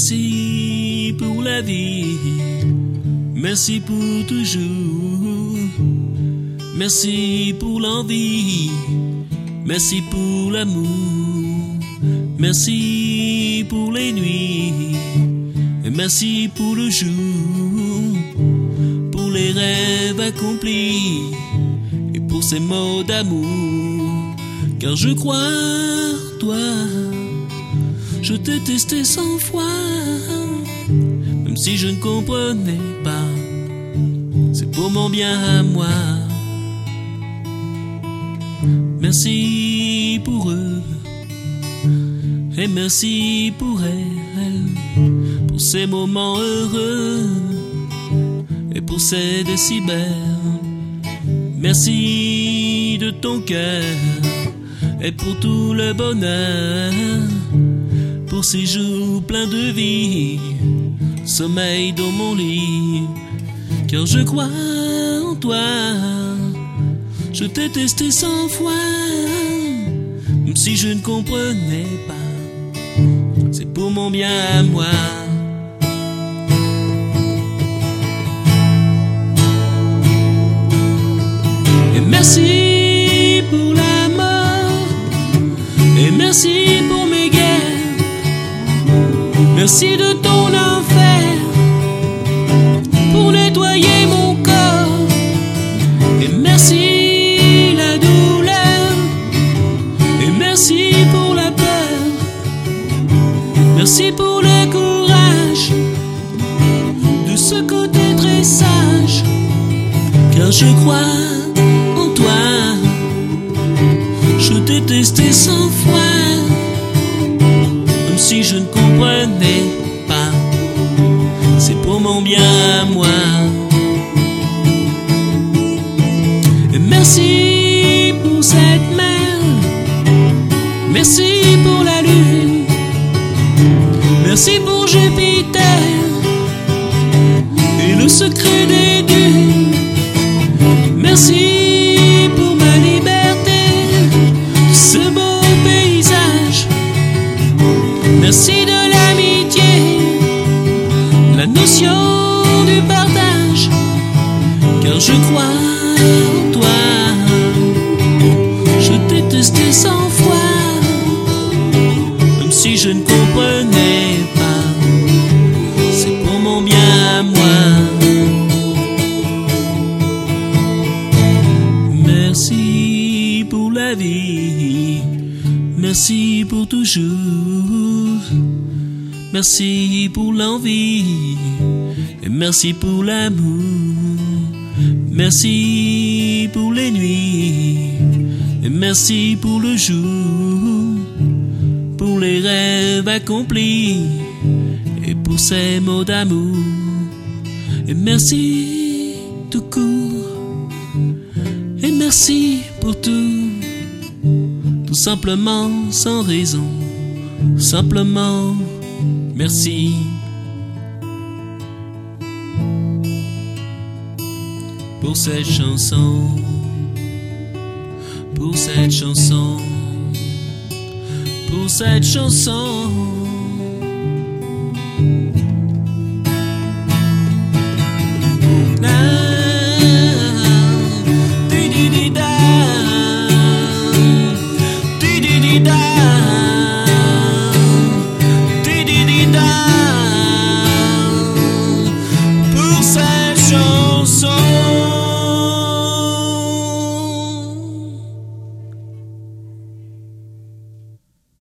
Merci pour la vie, merci pour toujours, merci pour l'envie, merci pour l'amour, merci pour les nuits, et merci pour le jour, pour les rêves accomplis, et pour ces mots d'amour, car je crois en toi. Je t'ai testé 100 fois, même si je ne comprenais pas, c'est pour mon bien à moi. Merci pour eux, et merci pour elle, pour ces moments heureux, et pour ces décibels. Merci de ton cœur, et pour tout le bonheur, pour ces jours pleins de vie, sommeil dans mon lit, car je crois en toi. Je t'ai testé 100 fois, même si je ne comprenais pas, c'est pour mon bien à moi. Et merci pour la mort, et merci pour mes guerres. Merci de ton enfer pour nettoyer mon corps. Et merci la douleur, et merci pour la peur. Merci pour le courage de ce côté très sage, car je crois en toi. Je t'ai testé 100 fois, même si je ne comprenais pas, c'est pour mon bien à moi. Et merci pour cette mer, merci pour la lune, merci pour Jupiter et le secret des dunes. Merci pour ma liberté, ce beau paysage. Merci de l'amitié, la notion du partage, car je crois en toi. Je t'ai testé 100 fois, même si je ne comprenais pas, c'est pour mon bien à moi. Merci pour la vie, merci pour toujours, merci pour l'envie, et merci pour l'amour, merci pour les nuits, et merci pour le jour, pour les rêves accomplis, et pour ces mots d'amour. Et merci tout court, et merci pour tout, tout simplement sans raison, simplement merci. Pour cette chanson, pour cette chanson, pour cette chanson. Pour cette